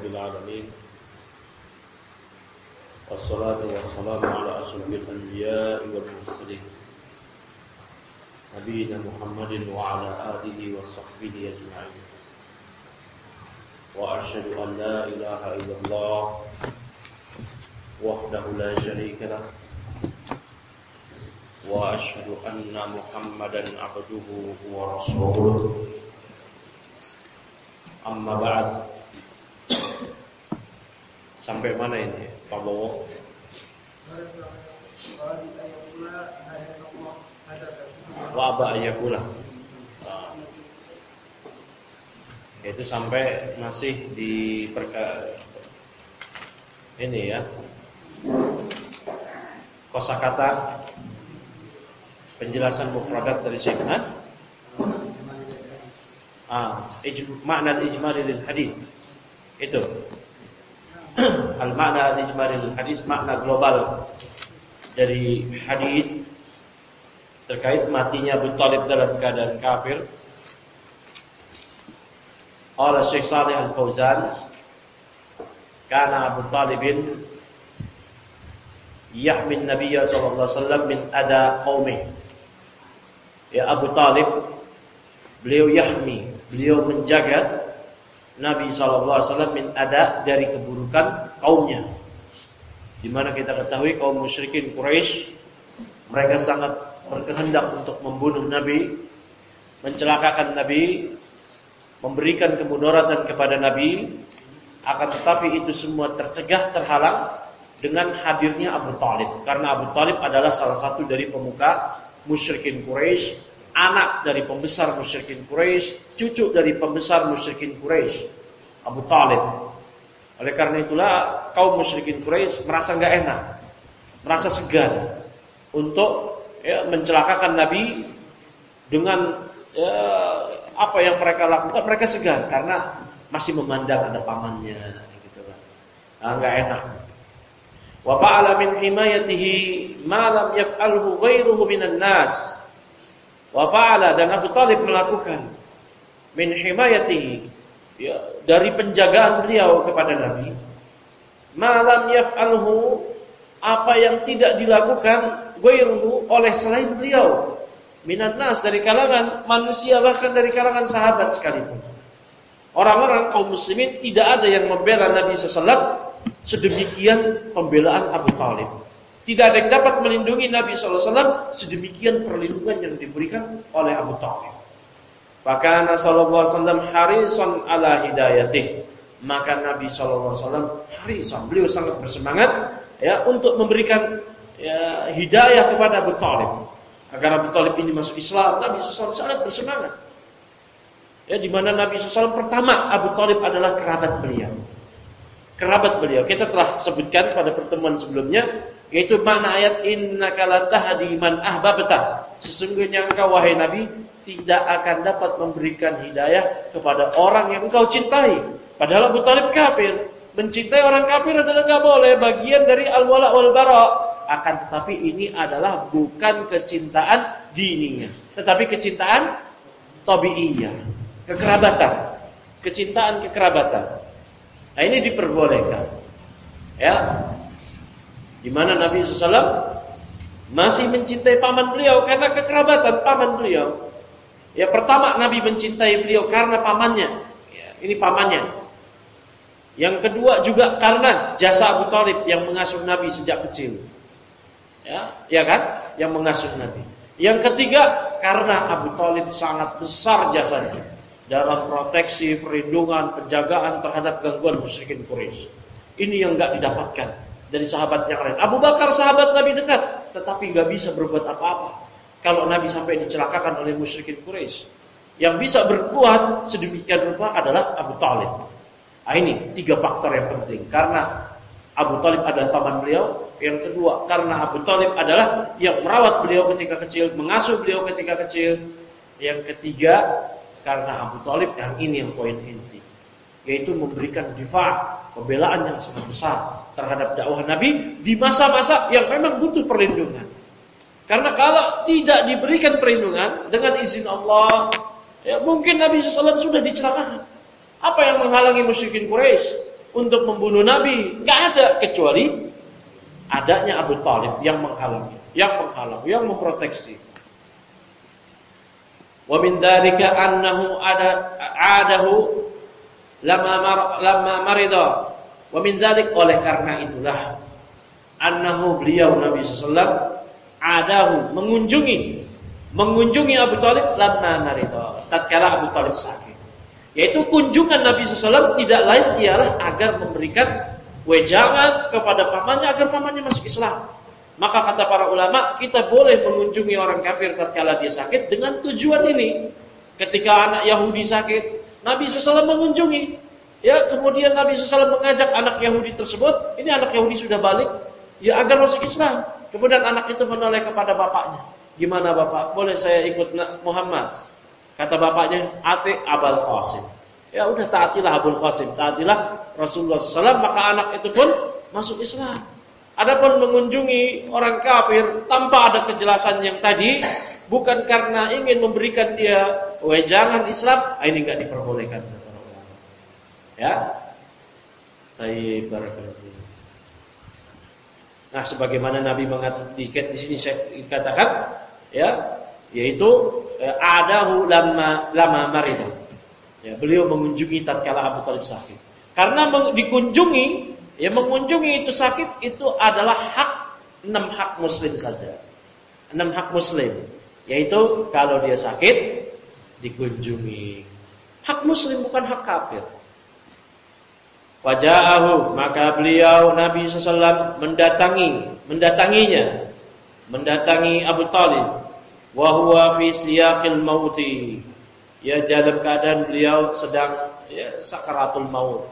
Rabbil Alamin. Wassalatu wassalamu ala asyrafil anbiya'i wal mursalin Nabiyyina Muhammadin wa ala alihi wa sahbihi ajma'in. Wa asyhadu an la ilaha illallah wahdahu la syarika lah wa asyhadu anna Muhammadan abduhu wa rasuluh. Amma ba'd. Sampai mana ini Pak Bowo? Wa aba ayakula. Itu sampai masih di ini ya. Kosakata penjelasan mufradat dari Syekh makna ijmali lil hadis. Itu al-makna al-ijmali lil hadis, makna global dari hadis terkait matinya Abu Thalib dalam keadaan kafir. Qala Syekh Shalih Al-Fauzan, kana Abu Thalibin yahmi an-nabiy sallallahu alaihi wasallam min ada qaumih. Ya, Abu Thalib beliau menjaga Nabi SAW min ada, dari keburukan kaumnya. Di mana kita ketahui kaum musyrikin Quraisy mereka sangat berkehendak untuk membunuh Nabi, mencelakakan Nabi, memberikan kemudaratan kepada Nabi. Akan tetapi itu semua tercegah, terhalang dengan hadirnya Abu Thalib. Karena Abu Thalib adalah salah satu dari pemuka musyrikin Quraisy, anak dari pembesar musyrikin Quraisy, cucu dari pembesar musyrikin Quraisy, Abu Thalib. Oleh karena itulah kaum musyrikin Quraisy merasa enggak enak, merasa segan untuk mencelakakan Nabi dengan apa yang mereka lakukan. Mereka segan karena masih memandang ada pamannya, gitu kan. Enggak enak. Wa fa'ala min himayatihi ma lam yaf'alhu ghairuhu minan nas. Wa fa'ala, dan Abu Thalib melakukan min himayatihi, ya, dari penjagaan beliau kepada Nabi, ma lam yaf'alhu, apa yang tidak dilakukan ghairuhu, oleh selain beliau, minan nas, dari kalangan manusia, bahkan dari kalangan sahabat sekalipun. Orang-orang kaum muslimin tidak ada yang membela Nabi SAW sedemikian pembelaan Abu Thalib. Tidak ada yang dapat melindungi Nabi SAW sedemikian perlindungan yang diberikan oleh Abu Thalib. Maka Sallallahu Alaihi Wasallam harisan ala hidayatih. Maka Nabi Sallallahu Alaihi Wasallam harisan, beliau sangat bersemangat ya untuk memberikan hidayah kepada Abu Thalib agar Abu Thalib ini masuk Islam. Nabi SAW sangat bersemangat. Ya, di mana Nabi SAW pertama, Abu Thalib adalah kerabat beliau. Kerabat beliau. Kita telah sebutkan pada pertemuan sebelumnya, yaitu makna ayat innaka la tahdi man ahbabta. Sesungguhnya engkau wahai Nabi tidak akan dapat memberikan hidayah kepada orang yang engkau cintai. Padahal Abu Thalib kafir. Mencintai orang kafir adalah enggak boleh, bagian dari al-wala wal bara. Akan tetapi ini adalah bukan kecintaan diniyah, tetapi kecintaan tabi'iyah, kekerabatan, kecintaan kekerabatan. Nah, ini diperbolehkan. Ya. Di mana Nabi SAW masih mencintai paman beliau karena kekerabatan paman beliau. Ya, pertama Nabi mencintai beliau karena pamannya. Ya, ini pamannya. Yang kedua juga karena jasa Abu Thalib yang mengasuh Nabi sejak kecil. Ya kan? Yang mengasuh Nabi. Yang ketiga karena Abu Thalib sangat besar jasanya dalam proteksi, perlindungan, penjagaan terhadap gangguan musyrikin Quraisy. Ini yang enggak didapatkan dari sahabat yang lain. Abu Bakar sahabat Nabi dekat, tetapi enggak bisa berbuat apa-apa kalau Nabi sampai dicelakakan oleh musyrikin Quraisy. Yang bisa berbuat sedemikian rupa adalah Abu Thalib. Nah, ini 3 faktor yang penting. Karena Abu Thalib adalah paman beliau. Yang kedua, karena Abu Thalib adalah yang merawat beliau ketika kecil, mengasuh beliau ketika kecil. Yang ketiga, karena Abu Thalib, yang ini yang poin inti, yaitu memberikan difa', pembelaan yang sangat besar terhadap dakwah Nabi di masa-masa yang memang butuh perlindungan. Karena kalau tidak diberikan perlindungan dengan izin Allah, ya mungkin Nabi SAW sudah dicelakakan. Apa yang menghalangi musyrikin Quraisy? untuk membunuh Nabi, nggak ada kecuali adanya Abu Thalib yang menghalangi, yang memproteksi. Wa min dzalika annahu adahu lamma marida. Wa min dzalik, oleh karena itulah annahu beliau Nabi sallallahu alaihi wasallam adahu mengunjungi Abu Thalib lamma marida, tatkala Abu Thalib sakit. Yaitu kunjungan Nabi SAW tidak lain ialah agar memberikan wejangan kepada pamannya agar pamannya masuk Islam. Maka kata para ulama, kita boleh mengunjungi orang kafir tatkala dia sakit dengan tujuan ini. Ketika anak Yahudi sakit, Nabi SAW mengunjungi. Ya, kemudian Nabi SAW mengajak anak Yahudi tersebut, ini anak Yahudi sudah balik, ya agar masuk Islam. Kemudian anak itu menoleh kepada bapaknya. Gimana bapak? Boleh saya ikut Muhammad? Kata bapaknya, ati Abul Qasim. Ya udah, taatilah Abul Qasim, taatilah Rasulullah SAW, maka anak itu pun masuk Islam. Adapun mengunjungi orang kafir tanpa ada kejelasan yang tadi, bukan karena ingin memberikan dia wejangan Islam, ini enggak diperbolehkan. Ya. Baik, barakallahu. Nah, sebagaimana Nabi mengatakan di sini saya katakan, ya, yaitu adahu lama marida. Ya, beliau mengunjungi tatkala Abu Thalib sakit. Karena mengunjungi itu sakit itu adalah 6 hak muslim saja. 6 hak muslim, yaitu kalau dia sakit dikunjungi. Hak muslim, bukan hak kafir. Waja'ahu, maka beliau Nabi SAW mendatangi Abu Thalib. Wa huwa fi siyaqil mauti, ya dalam keadaan beliau sedang sakaratul maut.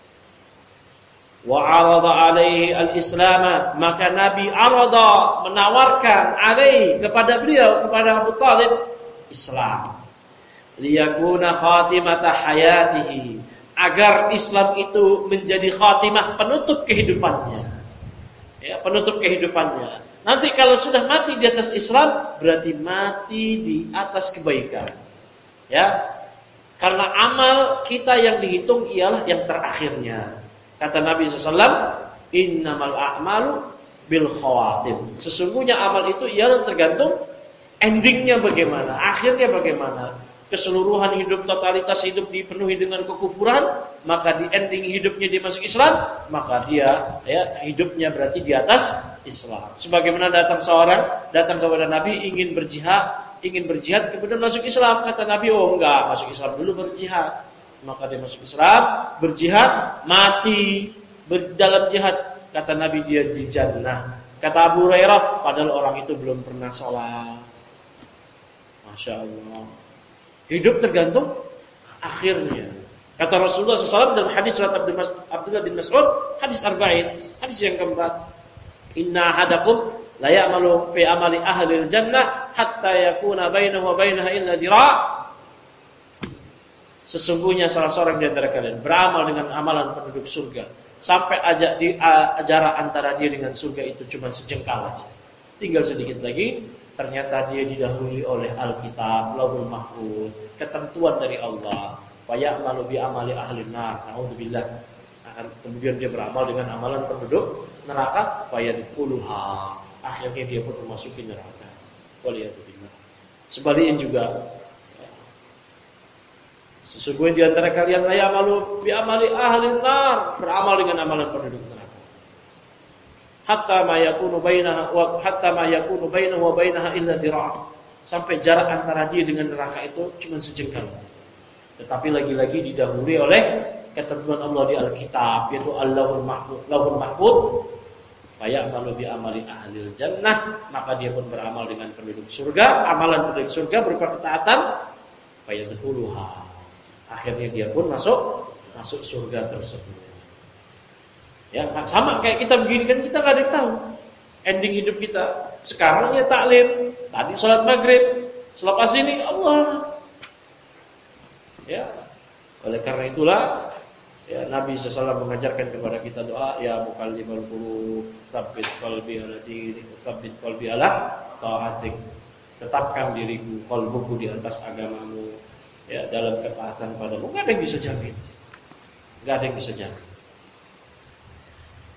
Wa arada alaihi al-islam, maka Nabi menawarkan alaihi kepada beliau, kepada Abu Thalib, Islam. Liyakuna khatimata hayatihi, agar Islam itu menjadi khatimah, penutup kehidupannya. Ya, penutup kehidupannya. Nanti kalau sudah mati di atas Islam, berarti mati di atas kebaikan. Ya. Karena amal kita yang dihitung ialah yang terakhirnya. Kata Nabi SAW, innamal a'malu bil khawatim. Sesungguhnya amal itu ialah tergantung endingnya bagaimana, akhirnya bagaimana. Keseluruhan hidup, totalitas hidup dipenuhi dengan kekufuran, maka di ending hidupnya dia masuk Islam, maka dia hidupnya berarti di atas Islam. Sebagaimana datang kepada Nabi ingin berjihad kemudian masuk Islam, kata Nabi, oh enggak, masuk Islam dulu berjihad. Maka dia masuk Islam, berjihad, mati dalam jihad, kata Nabi dia di jannah. Kata Abu Hurairah, padahal orang itu belum pernah sholat. Masya Allah. Hidup tergantung akhirnya. Kata Rasulullah SAW dalam hadis surat Abdullah bin Mas'ud, hadis arba'in, hadis yang keempat, inna ahadakum la ya'malu fi amali ahli al-jannah hatta yakuna bainahu wa bainaha illa dira'. Sesungguhnya salah seorang di antara kalian beramal dengan amalan penduduk surga sampai jarak antara dia dengan surga itu cuma sejengkal aja. Tinggal sedikit lagi, ternyata dia didahului oleh Alkitab, Lauhul Mahfuz, ketentuan dari Allah. Fa ya'malu bi amali ahli nar, naudzubillah. Kemudian dia beramal dengan amalan penduduk neraka, fa yadkhuluha. Akhirnya dia pun memasuki neraka. Waliyadzubillah. Sebaliknya juga, sesungguhnya di antara kalian la ya'malu bi amali ahli nar, beramal dengan amalan penduduk neraka. Hatta ma yakunu bainahu wa bainaha illa dira'. Sampai jarak antara dia dengan neraka itu cuma sejengkal. Tetapi lagi-lagi didahului oleh ketentuan Allah di Alkitab, yaitu Allahul Mahfuz. Fa ya'malu bi amali ahlil jannah, maka dia pun beramal dengan penduduk surga, amalan penduduk surga berupa ketaatan, fa yadkhuluha. Akhirnya dia pun masuk surga tersebut. Ya, sama kayak kita begini kan, kita nggak ada yang tahu ending hidup kita. Sekarang ya taklim, tadi sholat maghrib, selepas ini Allah. Ya, oleh karena itulah ya, Nabi SAW mengajarkan kepada kita doa, ya muqallibal qulub, tsabbit qalbi ala dinik, tsabbit qalbi ala ta'atik. Tetapkan diriku, qalbuku di atas agamamu, ya dalam ketaatan padamu. Enggak ada yang bisa jamin. Enggak ada yang bisa jamin.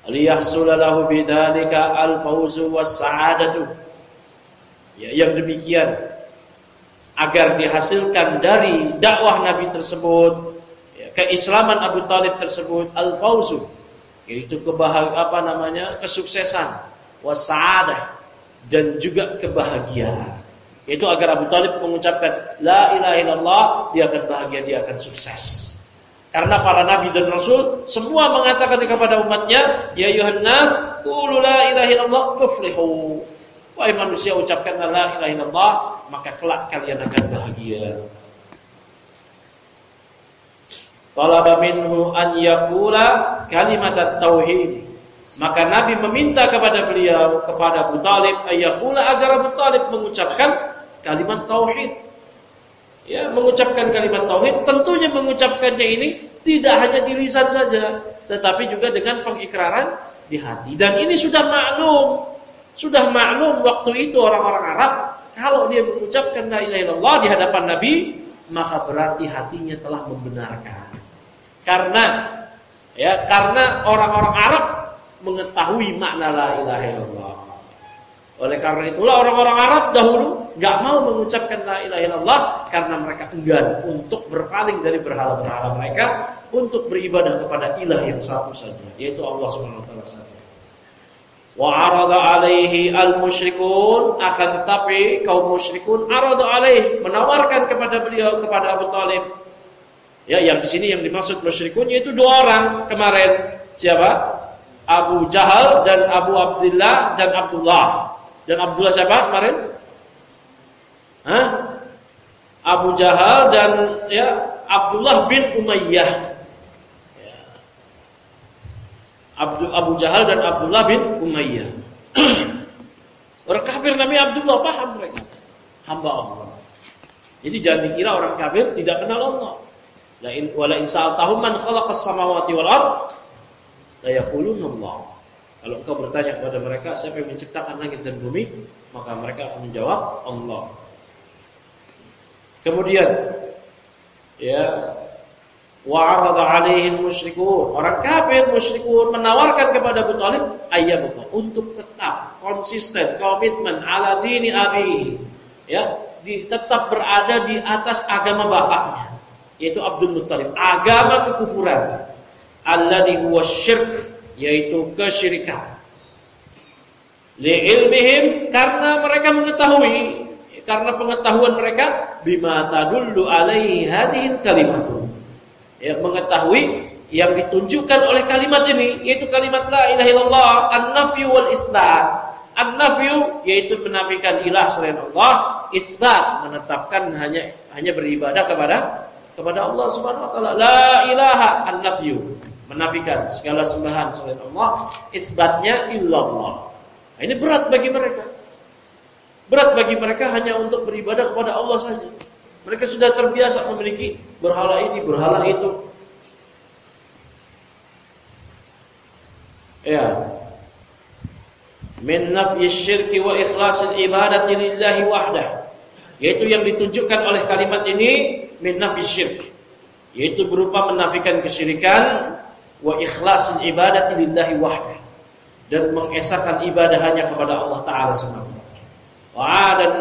liyahsula lahu bidzalika al-fawzu was-sa'adatu. Ya, yang demikian agar dihasilkan dari dakwah Nabi tersebut, ya, keislaman Abu Thalib tersebut, al-fawzu, yaitu kesuksesan, was-sa'adah, dan juga kebahagiaan. Yaitu agar Abu Thalib mengucapkan la ilaha illallah, dia akan bahagia, dia akan sukses. Karena para nabi dan rasul semua mengatakan kepada umatnya, ya ayuhan nas, qulu la ilaha illallah tuflihu. Wahai manusia, ucapkan la ilaha illallah, maka kelak kalian akan bahagia. Talaba minhu an yaqula kalimat at-tauhid. Maka Nabi meminta kepada beliau, kepada Abu Thalib, ayaqula, agar Abu Thalib mengucapkan kalimat tauhid. Ya, mengucapkan kalimat tauhid, tentunya mengucapkannya ini tidak hanya di lisan saja, tetapi juga dengan pengikraran di hati. Dan ini sudah maklum waktu itu orang-orang Arab, kalau dia mengucapkan la ilaha illallah di hadapan Nabi, maka berarti hatinya telah membenarkan. Karena orang-orang Arab mengetahui makna la ilaha illallah. Oleh karena itulah orang-orang Arab dahulu gak mau mengucapkan la ilaha illallah, karena mereka enggan untuk berpaling dari berhala-berhala mereka, untuk beribadah kepada ilah yang satu saja, yaitu Allah Subhanahu wa taala saja. Wa arada alaihi al-musyrikun, akan tetapi kaum musyrikun arada alaihi, menawarkan kepada beliau, kepada Abu Thalib. Ya, yang di sini yang dimaksud musyrikun yaitu dua orang kemarin. Siapa? Abu Jahal dan Abu Abdullah dan Abdullah. Dan Abdullah siapa kemarin? Abu Jahal dan Abdullah bin Umayyah. Ya. Abu Jahal dan Abdullah bin Umayyah. Orang kafir namanya Abdullah, paham mereka? Hamba Allah. Jadi jangan dikira orang kafir tidak kenal Allah. Wala in sa'altahum man khalaqas samawati wal ard la yaquluna Allah. Kalau engkau bertanya kepada mereka, siapa yang menciptakan langit dan bumi, maka mereka akan menjawab Allah. Kemudian, wa'arada alaihi al-musyrikun, orang kafir musyrikun menawarkan kepada Abu Thalib ayyabqa, untuk tetap konsisten, komitmen ala dini abihi, tetap berada di atas agama bapaknya, yaitu Abdul Muttalib, agama kekufuran, alladhi huwa syirk, yaitu kesyirikan. Li'ilmihim, karena mereka mengetahui, karena pengetahuan mereka, bima tadullu alaihi hadhil kalimatu, mengetahui yang ditunjukkan oleh kalimat ini, yaitu kalimat la ilaha illallah, an-nafyu wal isbat. An-nafyu yaitu menafikan ilah selain Allah, isbat menetapkan hanya beribadah kepada Allah Subhanahu wa taala. La ilaha, an-nafyu menafikan segala sembahan selain Allah, isbatnya illallah. Nah, ini berat bagi mereka. Berat bagi mereka hanya untuk beribadah kepada Allah saja. Mereka sudah terbiasa memiliki berhala ini, berhala itu. Ya. Min nafyi syirki wa ikhlasil ibadati lillahi wahdah. Yaitu yang ditunjukkan oleh kalimat ini, min nafyi syirk, yaitu berupa menafikan kesyirikan, wa ikhlasil ibadati lillahi wahdah, dan mengesahkan ibadah hanya kepada Allah Ta'ala semata. Dan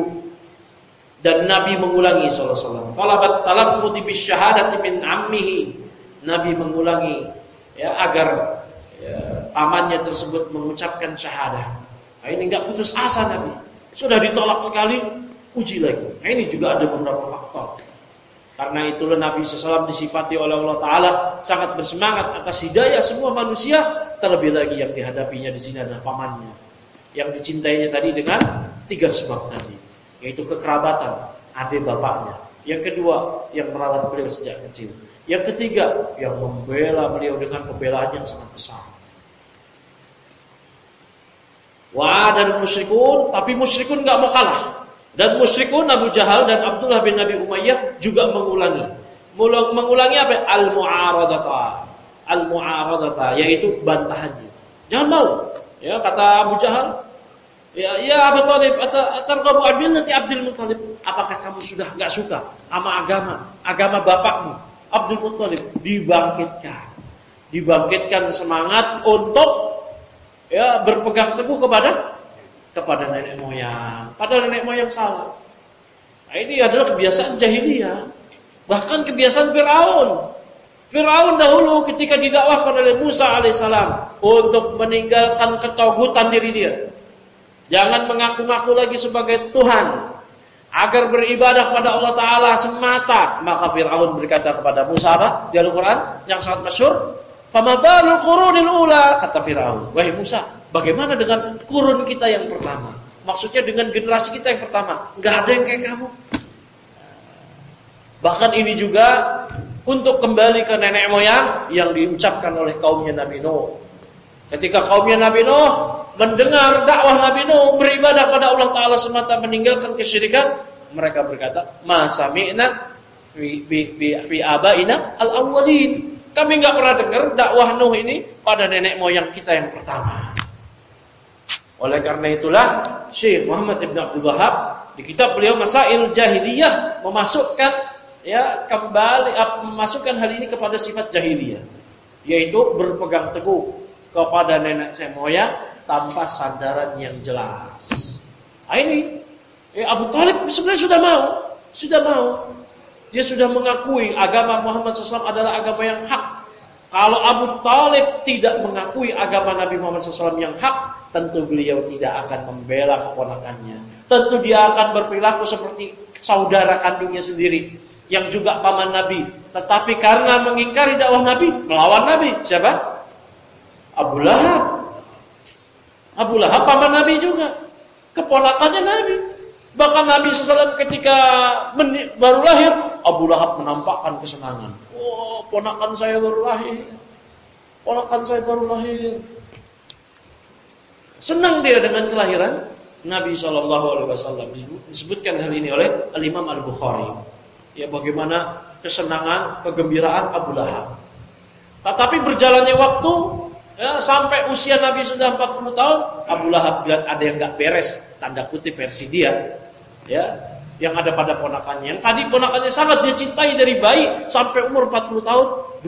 Nabi mengulangi sallallahu alaihi wasallam, talabat talaffuz bisyahadati min ammihi, Nabi mengulangi agar pamannya tersebut mengucapkan syahadah. Nah, ini enggak putus asa Nabi. Sudah ditolak sekali, uji lagi. Nah, ini juga ada beberapa faktor. Karena itulah Nabi SAW disifati oleh Allah Ta'ala sangat bersemangat atas hidayah semua manusia, terlebih lagi yang dihadapinya di sini adalah pamannya, yang dicintainya tadi dengan 3 sebab tadi, yaitu kekerabatan, adik bapaknya. Yang kedua, yang merawat beliau sejak kecil. Yang ketiga, yang membela beliau dengan pembelaan yang sangat besar. Dan musyrikun, tapi musyrikun enggak mau kalah. Dan musyrikun Abu Jahal dan Abdullah bin Abi Umayyah juga mengulangi apa? Al-mu'aradata, yaitu bantahannya. Jangan mau. Kata Abu Jahal, ya Abu Thalib, atarqabu millati Abdul Muttalib. Apakah kamu sudah enggak suka sama agama bapakmu Abdul Muttalib? Dibangkitkan. dibangkitkan semangat untuk berpegang teguh kepada nenek moyang. Padahal nenek moyang salah. Nah, ini adalah kebiasaan jahiliyah. Bahkan kebiasaan Fir'aun. Fir'aun dahulu ketika didakwahkan oleh Musa alaihissalam untuk meninggalkan ketagutan diri dia. Jangan mengaku-ngaku lagi sebagai Tuhan, agar beribadah kepada Allah Ta'ala semata. Maka Fir'aun berkata kepada Musa apa? Di Al-Quran yang sangat masyhur, "Fama balul qurunil ula," kata Fir'aun. Wahai Musa, bagaimana dengan kurun kita yang pertama? Maksudnya dengan generasi kita yang pertama. Gak ada yang kayak kamu. Bahkan ini juga untuk kembali ke nenek moyang yang diucapkan oleh kaumnya Nabi Nuh. Ketika kaumnya Nabi Nuh mendengar dakwah Nabi Nuh beribadah pada Allah Ta'ala semata, meninggalkan kesyirikan, mereka berkata, "Ma sami'na fi abaina al-awwalin." Kami enggak pernah dengar dakwah Nuh ini pada nenek moyang kita yang pertama. Oleh karena itulah Syekh Muhammad Ibn Abdul Wahab di kitab beliau Masail Jahiliyah memasukkan hal ini kepada sifat jahiliyah, yaitu berpegang teguh kepada nenek moyang tanpa sandaran yang jelas. Nah, ini Abu Thalib sebenarnya sudah mau. Dia sudah mengakui agama Muhammad SAW adalah agama yang hak. Kalau Abu Thalib tidak mengakui agama Nabi Muhammad SAW yang hak, tentu beliau tidak akan membela keponakannya. Tentu dia akan berperilaku seperti saudara kandungnya sendiri, yang juga paman Nabi. Tetapi karena mengingkari dakwah Nabi, melawan Nabi. Siapa? Abu Lahab. Abu Lahab paman Nabi juga, keponakannya Nabi. Bahkan Nabi SAW ketika baru lahir, Abu Lahab menampakkan kesenangan. Oh, ponakan saya baru lahir. Senang dia dengan kelahiran Nabi SAW. Disebutkan hal ini oleh Al-Imam Al-Bukhari. Ya, bagaimana kesenangan, kegembiraan Abu Lahab. Tetapi berjalannya waktu, sampai usia Nabi sudah 40 tahun, Abu Lahab bilang ada yang gak beres, tanda kutip versi dia, yang ada pada ponakannya. Yang tadi ponakannya sangat dia cintai dari bayi sampai umur 40 tahun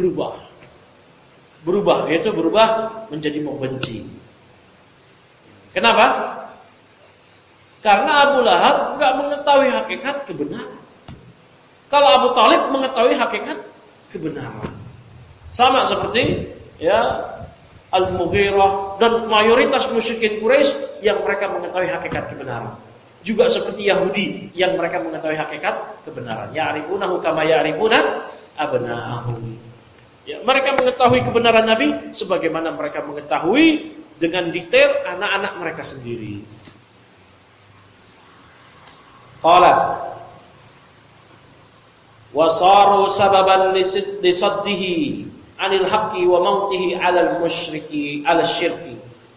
berubah, yaitu berubah menjadi membenci. Kenapa? Karena Abu Lahab gak mengetahui hakikat kebenaran. Kalau Abu Thalib mengetahui hakikat kebenaran. Sama seperti Al-Mughirah dan mayoritas musyrikin Quraisy yang mereka mengetahui hakikat kebenaran. Juga seperti Yahudi yang mereka mengetahui hakikat kebenaran. Ya'rifunahu kama ya'rifuna abna'ahum. Mereka mengetahui kebenaran Nabi sebagaimana mereka mengetahui dengan detail anak-anak mereka sendiri. Qala wasaru sababan lisaddihi anil haqqi wa mautihi 'alal musyriki 'ala syirki.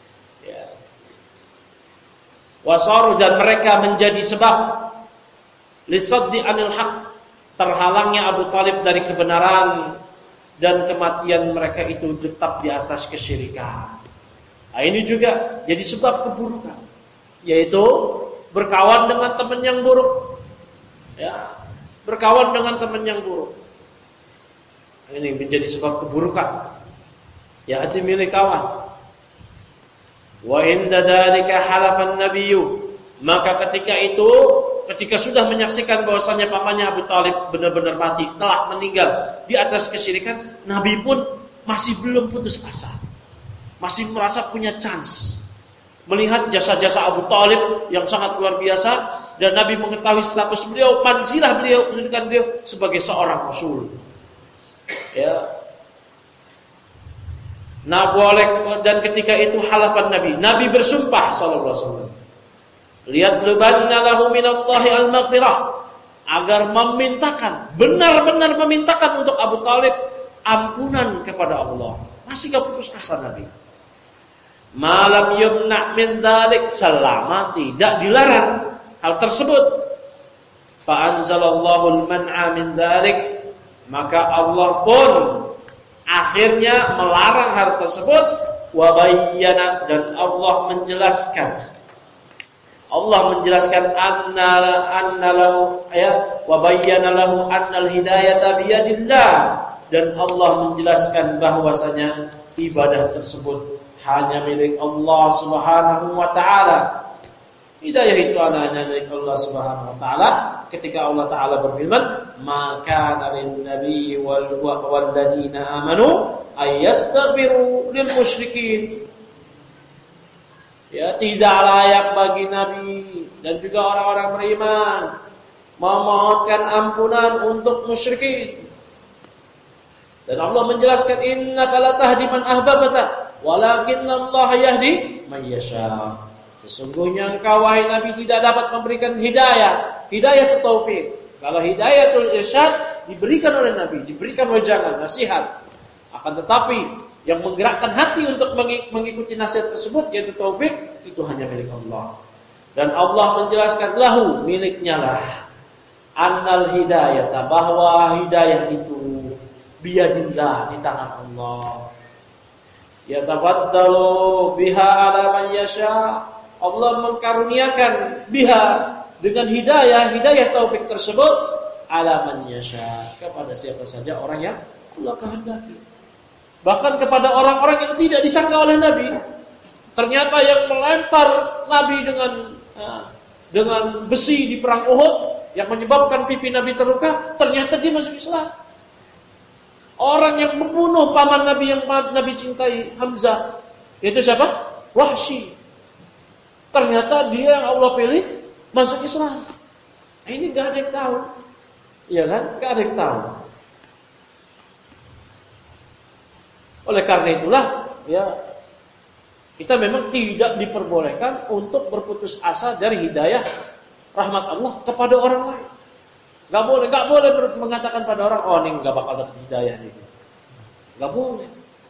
Wasaru, dan mereka menjadi sebab lisaddi anil haqq, terhalangnya Abu Thalib dari kebenaran dan kematian mereka itu tetap di atas kesyirikan. Nah, ini juga jadi sebab keburukan, yaitu berkawan dengan teman yang buruk. Berkawan dengan teman yang buruk. Ini menjadi sebab keburukan. Hati-hati kawan. Wa inda dzalika halafan nabiyyu, maka ketika sudah menyaksikan bahwasanya pamannya Abu Thalib benar-benar mati, telah meninggal di atas kesyirikan, Nabi pun masih belum putus asa. Masih merasa punya chance. Melihat jasa-jasa Abu Thalib yang sangat luar biasa, dan Nabi mengetahui status beliau, manzilah beliau, kedudukan beliau sebagai seorang rasul. Nah, boleh, dan ketika itu halapan Nabi bersumpah sallallahu alaihi wasallam, liyatlubanna lahu minallahi al-maghfirah, agar benar-benar memintakan untuk Abu Thalib ampunan kepada Allah. Masih gak putus asa Nabi. Malam yumna min dzalik, selama tidak dilarang hal tersebut. Fa anzalallahu al-man'a min dzalik, maka Allah pun akhirnya melarang hal tersebut. Wa bayyana, dan Allah menjelaskan anna lahu wa bayyana lahu annal hidayata biyadillah, dan Allah menjelaskan bahwasanya ibadah tersebut hanya milik Allah Subhanahu wa taala. Hidayah itu hanya milik Allah Subhanahu wa taala. Ketika Allah taala berfirman, "Maka lin nabi wal ladina amanu ayastaghfiru lil musyrikin." Ya, tidak layak bagi nabi dan juga orang-orang beriman memohonkan ampunan untuk musyrikin. Dan Allah menjelaskan, "Innaka latahdi man ahbabta, walakinna Allah yahdi man yasha." Sesungguhnya engkau wahai Nabi tidak dapat memberikan hidayah itu taufik. Kalau hidayatul irsyad diberikan oleh Nabi, diberikan wejangan, nasihat. Akan tetapi yang menggerakkan hati untuk mengikuti nasihat tersebut yaitu taufik, itu hanya milik Allah. Dan Allah menjelaskan lahu, miliknya lah. Annal hidayata, bahwa hidayah itu biyadillah, di tangan Allah. Yatafaddalu biha ala man yasha. Allah mengkaruniakan biha, dengan hidayah taufik tersebut ala man yasha, kepada siapa saja orang yang Allah kehendaki. Bahkan kepada orang-orang yang tidak disangka oleh Nabi. Ternyata yang melempar Nabi dengan besi di perang Uhud yang menyebabkan pipi Nabi terluka, ternyata dia masuk Islam. Orang yang membunuh paman Nabi yang Nabi cintai, Hamzah, itu siapa? Wahsy. Ternyata dia yang Allah pilih masuk Islam. Ini gak ada yang tahu. Iya kan? Gak ada yang tahu. Oleh karena itulah, ya, kita memang tidak diperbolehkan untuk berputus asa dari hidayah rahmat Allah kepada orang lain. Gak boleh mengatakan pada orang, oh ini gak bakal dapat hidayah ini. Gak boleh.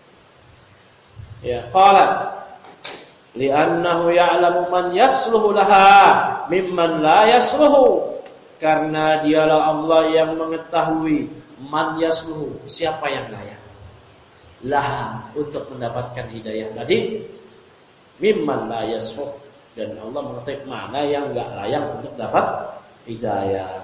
Ya, qala li'annahu ya'lamu man yasluhu laha mimman la yasluhu, karena dialah Allah yang mengetahui man yasluhu, siapa yang layak laha untuk mendapatkan hidayah tadi, mimman la yasluh, dan Allah mengetahui mana yang enggak layak untuk dapat hidayah.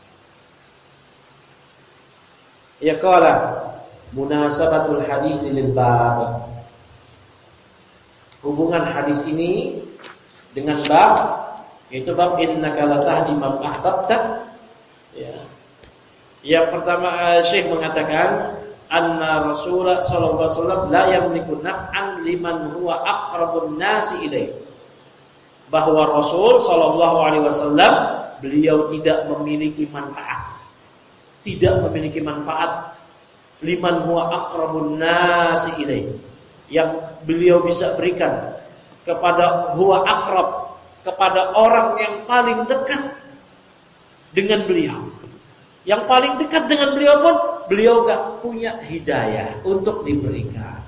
Ya, qala munasabatul hadis lil bab, hubungan hadis ini dengan bab, yaitu bab innaka latahdi man ahbabta. Ya. Yang pertama, Syekh mengatakan anna Rasulullah sallallahu alaihi wasallam la yamliku naf'an liman huwa aqrabun nasi ilaih. Bahwa Rasul sallallahu alaihi wasallam beliau tidak memiliki manfaat. Tidak memiliki manfaat liman huwa aqrabun nasi ilaih, yang beliau bisa berikan kepada huwa aqrab, kepada orang yang paling dekat dengan beliau. Yang paling dekat dengan beliau pun beliau gak punya hidayah untuk diberikan.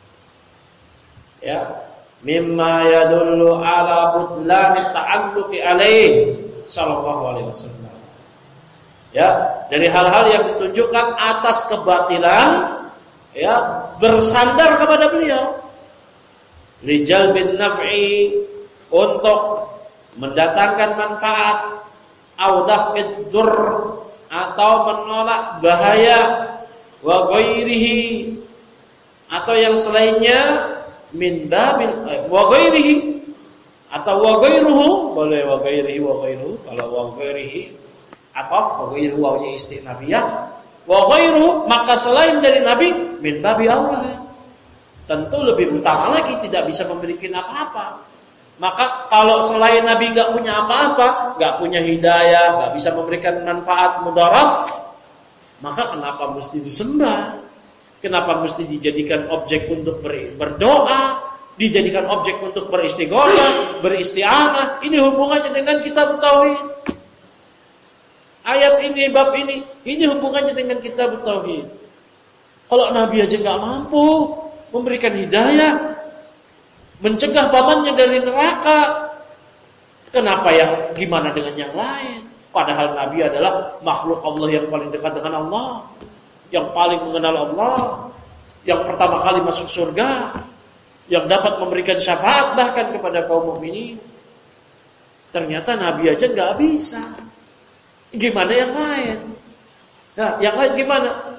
Ya, mimma yadullu ala butlan ta'alluqi alaih sallallahu alaihi wasallam. Ya, dari hal-hal yang ditunjukkan atas kebatilan, ya, bersandar kepada beliau. Rijal bin naf'i, untuk mendatangkan manfaat, au daf'id dzurr, atau menolak bahaya, wa ghairihi, atau yang selainnya, min babil wa ghairihi, atau wa ghairuhu, boleh wa ghairihi wa ghairuhu, kalau wa ghairihi atau wa ghairuhu wawnya istinafiyah, wa ghairuhu, maka selain dari Nabi, min babi aula, tentu lebih utama lagi, tidak bisa memberikan apa-apa. Maka kalau selain Nabi enggak punya apa-apa, enggak punya hidayah, enggak bisa memberikan manfaat mudarat, maka kenapa mesti disembah? Kenapa mesti dijadikan objek untuk berdoa, dijadikan objek untuk beristighotsah, beristi'anah? Ini hubungannya dengan kitab tauhid. Ayat ini, bab ini hubungannya dengan kitab tauhid. Kalau Nabi aja enggak mampu memberikan hidayah, mencegah pamannya dari neraka, kenapa gimana dengan yang lain? Padahal Nabi adalah makhluk Allah yang paling dekat dengan Allah, yang paling mengenal Allah, yang pertama kali masuk surga, yang dapat memberikan syafaat bahkan kepada kaum mukminin. Ternyata Nabi aja nggak bisa. Gimana yang lain? Nah, yang lain gimana?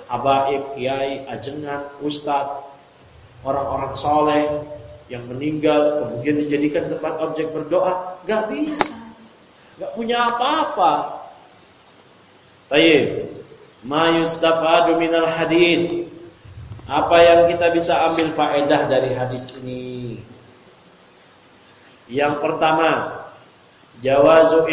habaib, kiai, ajengan, ustadz, orang-orang soleh yang meninggal kemudian dijadikan tempat objek berdoa, nggak bisa, nggak punya apa-apa. Tayyib, ma yustafadu minal hadis. Apa yang kita bisa ambil faedah dari hadis ini? Yang pertama, jawazu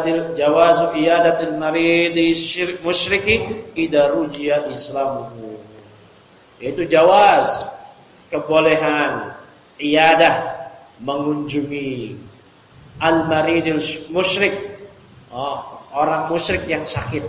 iyadatil maridi musyriki idza rujiya islamuhu. Yaitu jawaz, kebolehan iyadah, mengunjungi al-maridil musyrik, orang musyrik yang sakit.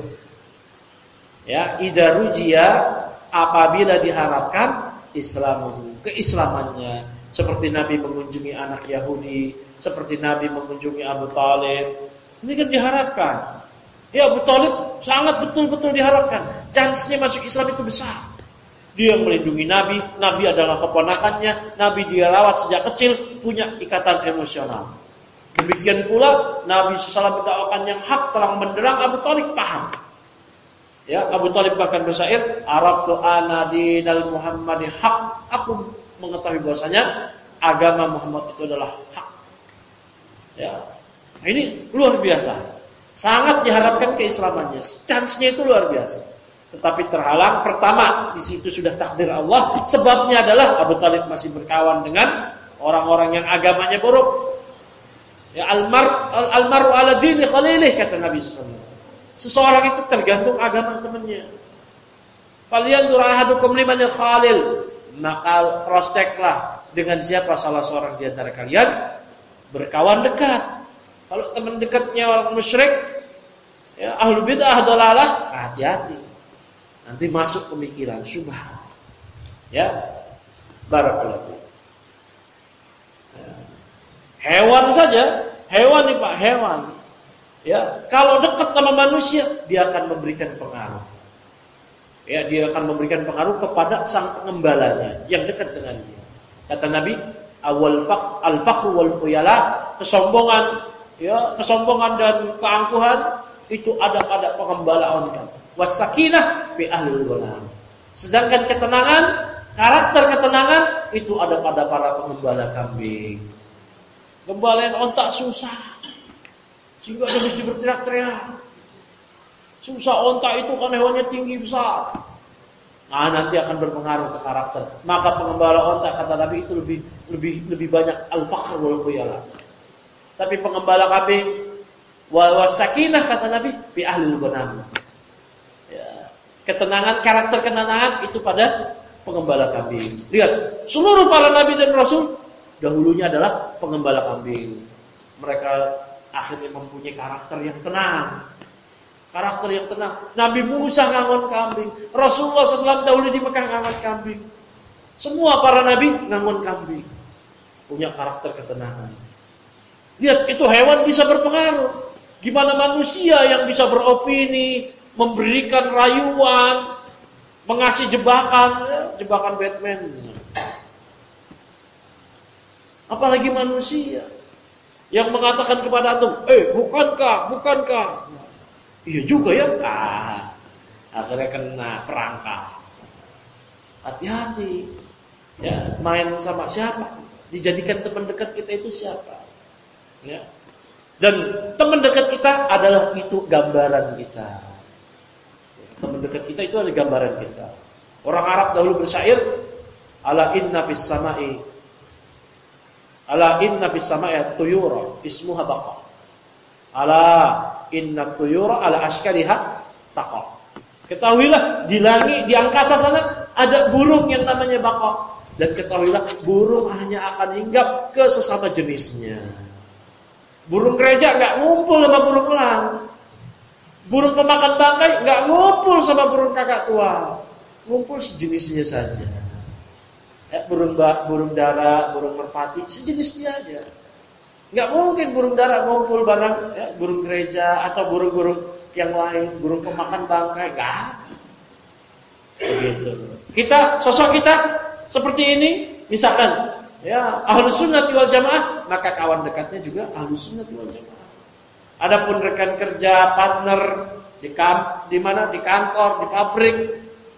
Ya, idza rujiya, apabila diharapkan islamuhu, keislamannya, seperti Nabi mengunjungi anak Yahudi, seperti Nabi mengunjungi Abu Talib. Ini kan diharapkan. Ya, Abu Talib sangat betul-betul diharapkan. Chance-nya masuk Islam itu besar. Dia melindungi Nabi, Nabi adalah keponakannya, Nabi dia rawat sejak kecil, punya ikatan emosional. Demikian pula Nabi SAW mendakwakan yang hak, terang benderang, Abu Talib paham. Ya, Abu Talib bahkan bersyair, Arabtu ana dinal Muhammadi haq. Aku mengetahui bahwasanya agama Muhammad itu adalah hak. Ya, ini luar biasa. Sangat diharapkan keislamannya. Chance-nya itu luar biasa. Tetapi terhalang. Pertama, di situ sudah takdir Allah. Sebabnya adalah Abu Talib masih berkawan dengan orang-orang yang agamanya buruk. Ya, almaru ala dini khalilih, kata Nabi SAW. Seseorang itu tergantung agama temannya. Falyanzur ahadukum liman khalil. Maka cross checklah dengan siapa salah seorang di antara kalian berkawan dekat. Kalau teman dekatnya orang musyrik, ya, ahlul bid'ah dalalah, hati-hati. Nanti masuk pemikiran syubhat. Ya. Barakallahu. Ya. Hewan saja, hewan nih Pak, hewan. Ya, kalau dekat sama manusia, dia akan memberikan pengaruh. Ya, dia akan memberikan pengaruh kepada sang pengembalanya yang dekat dengan dia. Kata Nabi, al-fakhru wal khuyala, kesombongan, ya, kesombongan dan keangkuhan itu ada pada pengembala onta. Was-sakinah fi ahlil ghanam. Sedangkan ketenangan, karakter ketenangan itu ada pada para pengembala kambing. Gembalain onta susah, sehingga dia mesti berteriak-teriak. Susah, onta itu kan hewannya tinggi besar. Nah, nanti akan berpengaruh ke karakter. Maka pengembala onta, kata Nabi, itu lebih banyak al-fakhr wal khuyala. Tapi pengembala kambing was-sakinah, kata Nabi, fi ahlil ghanam. Ya, ketenangan, karakter ketenangan itu pada pengembala kambing. Lihat, seluruh para nabi dan rasul dahulunya adalah pengembala kambing. Mereka akhirnya mempunyai karakter yang tenang. Karakter yang tenang. Nabi Musa ngangon kambing. Rasulullah SAW dahulu di Mekah ngangon kambing. Semua para nabi ngangon kambing. Punya karakter ketenangan. Lihat, itu hewan bisa berpengaruh. Gimana manusia yang bisa beropini, memberikan rayuan, mengasih jebakan, ya, jebakan Batman. Apalagi manusia yang mengatakan kepada antum, bukankah? Iya juga ya, akhirnya kena perangkap. Hati-hati, ya, main sama siapa? Dijadikan teman dekat kita itu siapa? Ya. Dan teman dekat kita adalah itu gambaran kita. Teman dekat kita itu adalah gambaran kita. Orang Arab dahulu bersyair, ala inna fis sama'i tuyura ismuha baqa. Ala inna tuyura ala ashkariha taqa. Ketahuilah, di langit, di angkasa sana ada burung yang namanya baqa. Dan ketahuilah, burung hanya akan hinggap ke sesama jenisnya. Burung gereja enggak ngumpul sama burung elang. Burung pemakan bangkai enggak ngumpul sama burung kakak tua. Ngumpul sejenisnya saja. Burung dara, burung merpati, sejenisnya aja. Enggak mungkin burung dara ngumpul bareng burung gereja atau burung-burung yang lain, burung pemakan bangkai, enggak. Begitu. Sosok kita seperti ini, misalkan ya, Ahlus Sunnah wal Jamaah, maka kawan dekatnya juga Ahlus Sunnah wal Jamaah. Adapun rekan kerja, partner di mana, di kantor, di pabrik,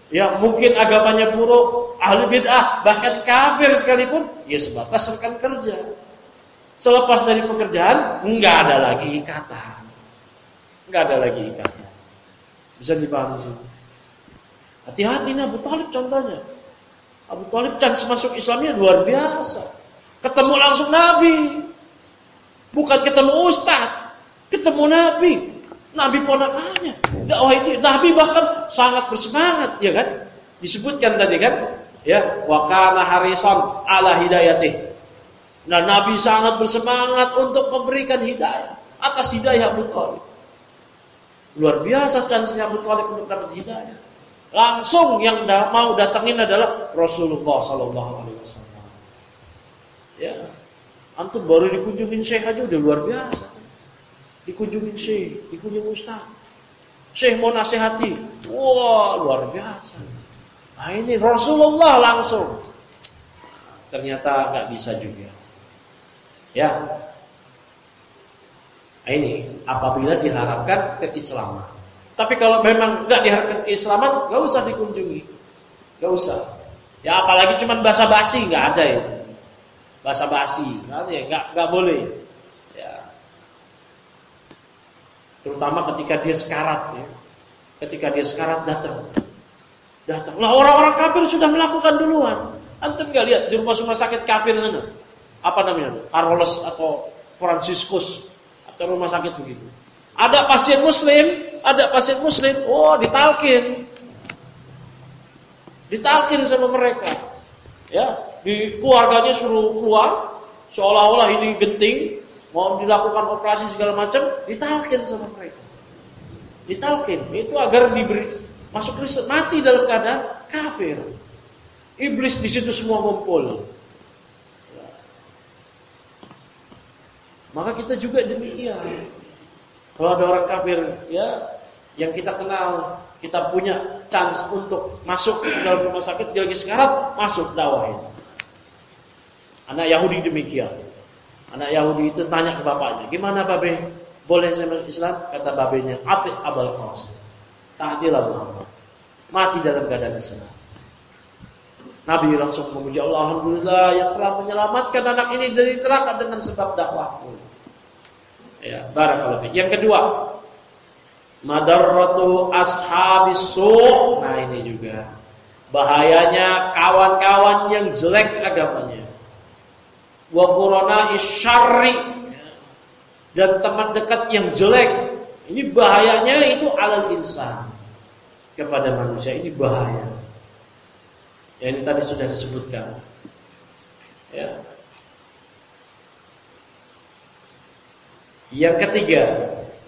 Ya, mungkin agamanya buruk, ahli bid'ah, bahkan kafir sekalipun, ya sebatas rekan kerja. Selepas dari pekerjaan, enggak ada lagi ikatan. Enggak ada lagi ikatan. Bisa dipahami sih. Hati-hati nih Abu Thalib contohnya. Abu Thalib chance masuk Islamnya luar biasa. Ketemu langsung Nabi. Bukan ketemu ustaz, ketemu Nabi. Nabi ponakannya. Dakwah ini Nabi bahkan sangat bersemangat, ya kan? Disebutkan tadi kan? Ya, wa kana harisan ala hidayatih. Nah, Nabi sangat bersemangat untuk memberikan hidayah atas hidayah Abu Thalib. Luar biasa chance-nya Abu Thalib untuk dapat hidayah. Langsung yang mau datangin adalah Rasulullah sallallahu alaihi wasallam. Ya. Antum baru dikunjungin syekh aja udah luar biasa. Dikunjungin syekh, dikunjungin ustaz. Syekh mau nasihati. Wah, luar biasa. Nah, ini Rasulullah langsung. Ternyata enggak bisa juga. Ya. Nah, ini apabila diharapkan keislaman. Tapi kalau memang enggak diharapkan keislaman, enggak usah dikunjungi. Enggak usah. Ya apalagi cuma basa-basi, enggak ada ya. Basa-basi, enggak boleh. Ya. Terutama ketika dia sekarat ya. Ketika dia sekarat datang. Nah, orang-orang kafir sudah melakukan duluan. Antum enggak lihat di rumah sakit kafir sana? Apa namanya? Carolus atau Franciscus atau rumah sakit begitu. Ada pasien muslim, oh ditalkin sama mereka. Ya, di keluarganya suruh keluar, seolah-olah ini genting, mau dilakukan operasi segala macam, ditalkin sama mereka. Ditalkin, itu agar diberi masuk Kristen, mati dalam keadaan kafir. Iblis di situ semua ngumpul. Ya. Maka kita juga demikian. Kalau ada orang kafir ya yang kita kenal, kita punya chance untuk masuk ke dalam rumah sakit, dia lagi sekarat, masuk dakwahin. Anak Yahudi demikian. Anak Yahudi itu tanya ke bapaknya, "Gimana babe? Boleh saya masuk Islam?" Kata babenya, "Ati Abul Qasim." Taatilah Muhammad. Mati dalam keadaan Islam. Nabi langsung memuji Allah, "Alhamdulillah yang telah menyelamatkan anak ini dari neraka dengan sebab dakwahku." Ya, barakallahu fiik. Yang kedua, madarratu ashabis su'. Nah, ini juga bahayanya kawan-kawan yang jelek agamanya. Wa qurana'i syarri, dan teman dekat yang jelek. Ini bahayanya itu alal insan. Kepada manusia ini bahaya. Ya, ini tadi sudah disebutkan. Ya. Yang ketiga,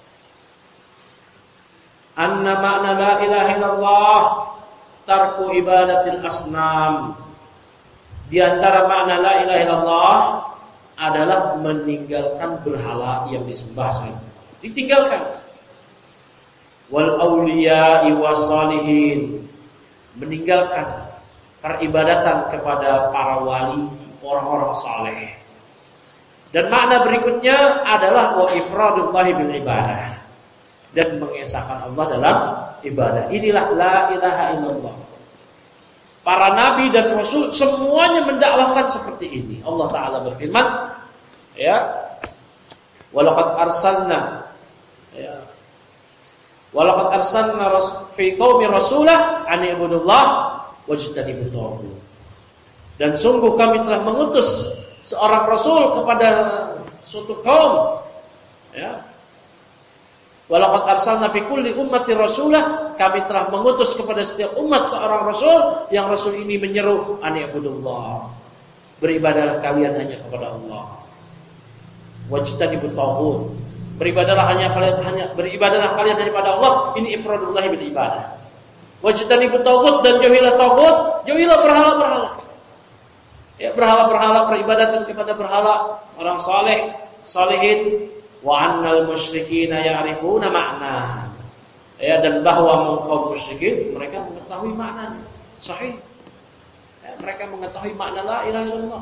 anna ma'na la ilaha illallah tarku ibadatil asnam. Di antara makna la ilaha illallah adalah meninggalkan berhala yang disembah. Ditinggalkan. Wal auliya'i wasalihin, meninggalkan peribadatan kepada para wali, orang-orang saleh. Dan makna berikutnya adalah wa ifradullahi bil ibadah, dan mengesahkan Allah dalam ibadah. Inilah la ilaha illallah. Para nabi dan rasul semuanya mendakwahkan seperti ini. Allah taala berfirman, ya, walaqad arsalna, ya, walaqad arsalna fi qaumi rasulah an ibudullah wajtanibut taghut. Dan sungguh kami telah mengutus seorang rasul kepada suatu kaum, ya. Walaqad arsalna fi kulli ummati rasulah, kami telah mengutus kepada setiap umat seorang rasul, yang rasul ini menyeru an ibudullah, beribadahlah kalian hanya kepada Allah. Wajtanibut taghut, beribadahlah kalian daripada Allah. Ini ifradullahi bil ibadah. Wajtanibut taghut, dan jauhilah taghut, jauhilah berhala-berhala. Ya, berhala-berhala, peribadatan kepada berhala, orang saleh, salihin. Wa annal musyrikina ya'rifuna ma'na. Ya, dan bahwa kaum musyrikin mereka mengetahui maknanya. Sahih. Ya, mereka mengetahui makna la ilaha illallah.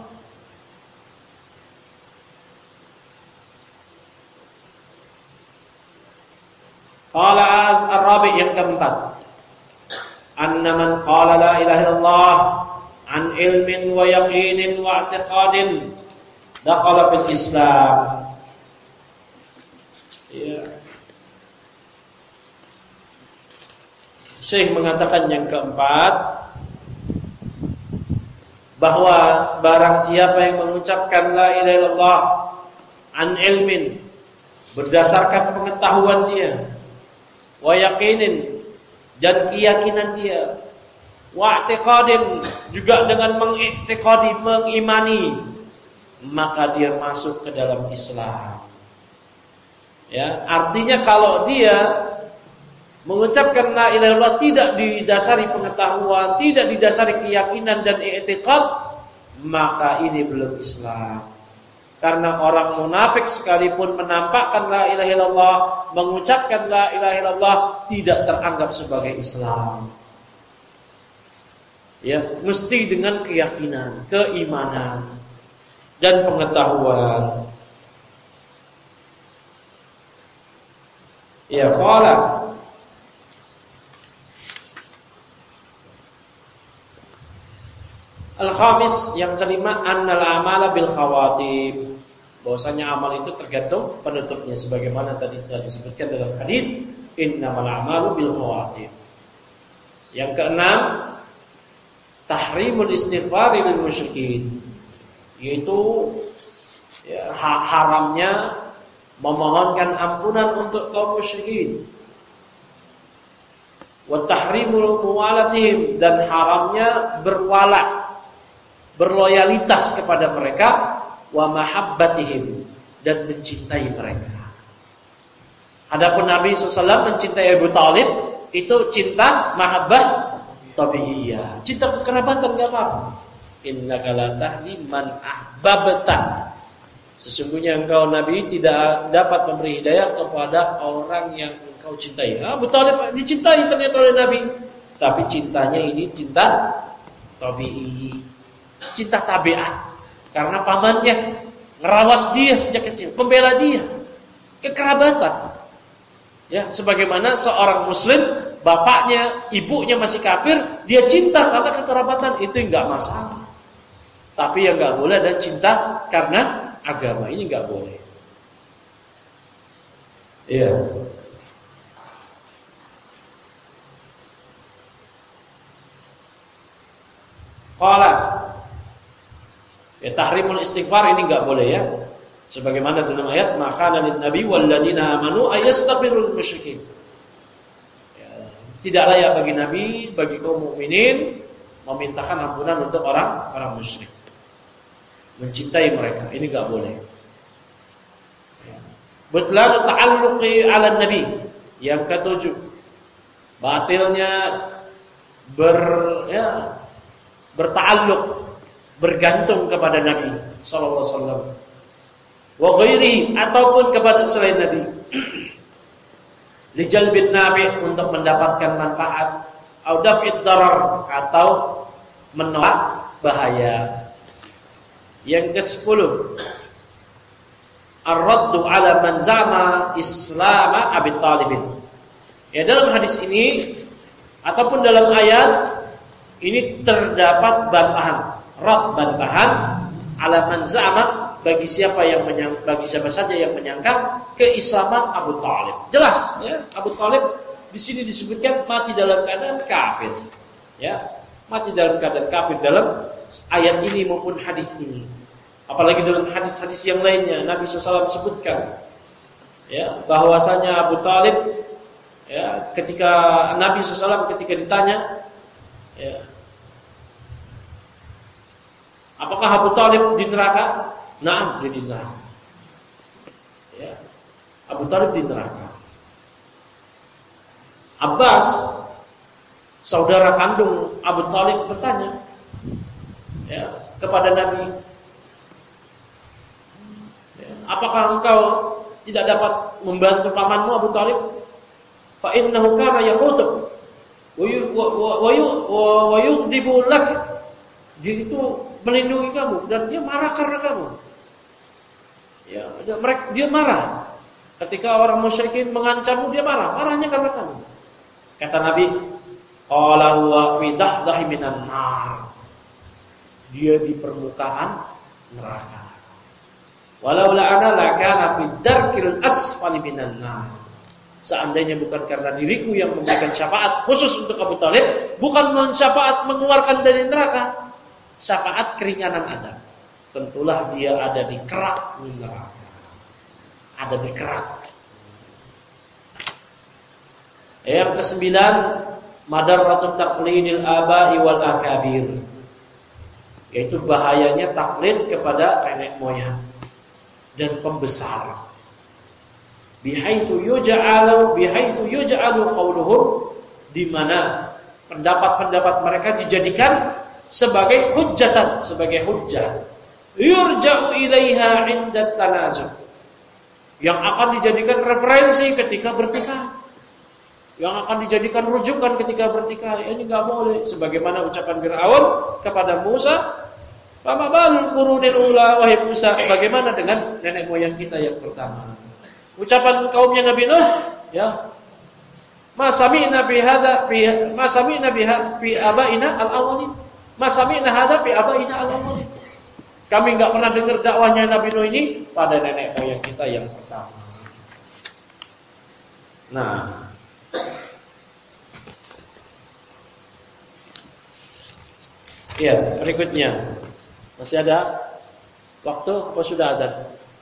Qala ar-rabi', yang keempat. anna man qala la ilaha illallah an ilmin wa yaqinin wa i'tiqadin dakhala fil Islam. Ya. Syekh mengatakan yang keempat, bahwa barang siapa yang mengucapkan la ilaha illallah an ilmin, berdasarkan pengetahuan dia, wa yaqinin, dan keyakinan dia, wa i'tiqadin, juga dengan mengiktikadi, mengimani, maka dia masuk ke dalam Islam. Ya, artinya kalau dia mengucapkan la ilaha illallah tidak didasari pengetahuan, tidak didasari keyakinan dan i'tiqad, maka ini belum Islam. Karena orang munafik sekalipun menampakkan la ilaha illallah, mengucapkan la ilaha illallah, tidak teranggap sebagai Islam. Ya, mesti dengan keyakinan, keimanan dan pengetahuan. Ya, qala al-khamis, yang kelima, annal amala bil khawatim, bahwasanya amal itu tergantung penutupnya, sebagaimana tadi telah disebutkan dalam hadis innamal a'malu bil khawatim. Yang keenam, tahrimul istighfar lil musyrikin, yaitu ya, haramnya memohonkan ampunan untuk kaum musyrikin. Wa tahrimul muwalatihim, dan haramnya berwala, berloyalitas kepada mereka, wa mahabbatihim, dan mencintai mereka. Adapun Nabi SAW mencintai Abu Talib, itu cinta mahabbah tabi'iyah, cinta kekerabatan, enggak apa-apa. Innaka la tahdi man ahbabta, sesungguhnya engkau Nabi tidak dapat memberi hidayah kepada orang yang engkau cintai. Abu Talib dicintai ternyata oleh Nabi, tapi cintanya ini cinta tabi'i, cinta tabiat, karena pamannya ngerawat dia sejak kecil, membela dia, kekerabatan. Ya, sebagaimana seorang muslim, bapaknya, ibunya masih kafir, dia cinta karena kekerabatan, itu enggak masalah. Tapi yang enggak boleh ada cinta karena agama, ini enggak boleh. Iya. Qala, ya, tahrimul istighfar ini enggak boleh ya. Sebagaimana dalam ayat, maka lin nabi wal ladina amanu ayastaghfirul musyrikin. Ya, tidak layak bagi nabi, bagi kaum mukminin memintakan ampunan untuk orang musyrik, mencintai mereka, ini enggak boleh. Ya. Butlan ta'alluqi 'ala nabi, yang ketujuh, batilnya berta'alluq, bergantung kepada Nabi sallallahu alaihi wasallam, wa ghairi, ataupun kepada selain Nabi, li jalbin nafi', untuk mendapatkan manfaat, au daf'id darar, atau menolak bahaya. Yang ke-10, ar-raddu 'ala man za'ama islama Abi Talib. Ya, dalam hadis ini ataupun dalam ayat ini terdapat bantahan, bantahan 'ala man za'ama, bagi siapa saja yang menyangka keislaman Abu Talib. Jelas ya, Abu Talib di sini disebutkan mati dalam keadaan kafir. Ya, mati dalam keadaan kafir dalam ayat ini maupun hadis ini. Apalagi dalam hadis-hadis yang lainnya Nabi SAW sebutkan ya, bahwasanya Abu Talib ya, ketika Nabi SAW ketika ditanya ya, apakah Abu Talib di neraka? Nah, dia di neraka. Ya, Abu Talib di neraka. Abbas, saudara kandung Abu Talib, bertanya ya, kepada Nabi, ya, apakah engkau tidak dapat membantu pamanmu Abu Talib? Fa innahu kana yaqutub wa yughdibu lak, dia itu melindungi kamu dan dia marah karena kamu. Ya, dia marah ketika orang musyrikin mengancammu, dia marah, marahnya karena kamu. Kata Nabi, Qala huwa fi dahdahi minan nar. Dia di permukaan neraka. Walau la'ana lakana fi darkil asfali minan nar. Seandainya bukan karena diriku yang memberikan syafaat khusus untuk Abu Thalib, bukan syafaat mengeluarkan dari neraka, syafaat keringanan ada, tentulah dia ada di kerak neraka. Ada di kerak. Yang kesembilan, madarratut taqlidil aba'i wal akabir, yaitu bahayanya taklid kepada nenek moyang dan pembesar. Bihaitsu yuj'alu qauluhum, di mana pendapat-pendapat mereka dijadikan sebagai hujjatan, sebagai hujjah. Yurja'u ilaiha 'inda tanazu', yang akan dijadikan referensi ketika bertikai, yang akan dijadikan rujukan ketika bertikai. Ini enggak boleh, sebagaimana ucapan Fir'aun kepada Musa, "Fama balul qurunil ula, wahai Musa, bagaimana dengan nenek moyang kita yang pertama?" Ucapan kaumnya Nabi Nuh, ya, "Ma sami'na bi hadza fi abaina al-awwalin." Ma sami'na hadza fi abaina al-awwalin. Kami enggak pernah dengar dakwahnya Nabi Nuh ini pada nenek moyang kita yang pertama. Nah, ya, berikutnya. Masih ada waktu apa sudah ada?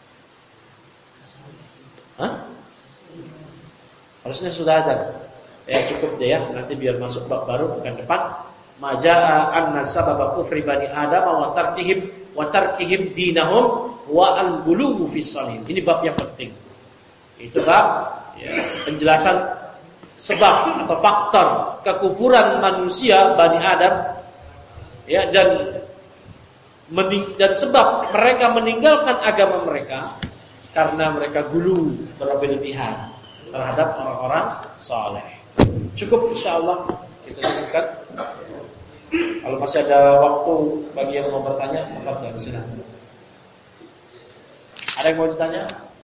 Hah? Harusnya sudah ada. Ya cukup deh ya, nanti biar masuk bab baru bukan depan. Majaa anna sababa kufri bani Adam wa tarkihim dinahum wa al-ghuluw fis salim. Ini bab yang penting. Itu bab ya, penjelasan sebab atau faktor kekufuran manusia Bani Adam, ya, dan sebab mereka meninggalkan agama mereka karena mereka gulu, berlebihan terhadap orang-orang saleh. Cukup insyaallah kita lanjutkan. Kalau masih ada waktu bagi yang mau bertanya, silakan. Ada yang mau ditanya?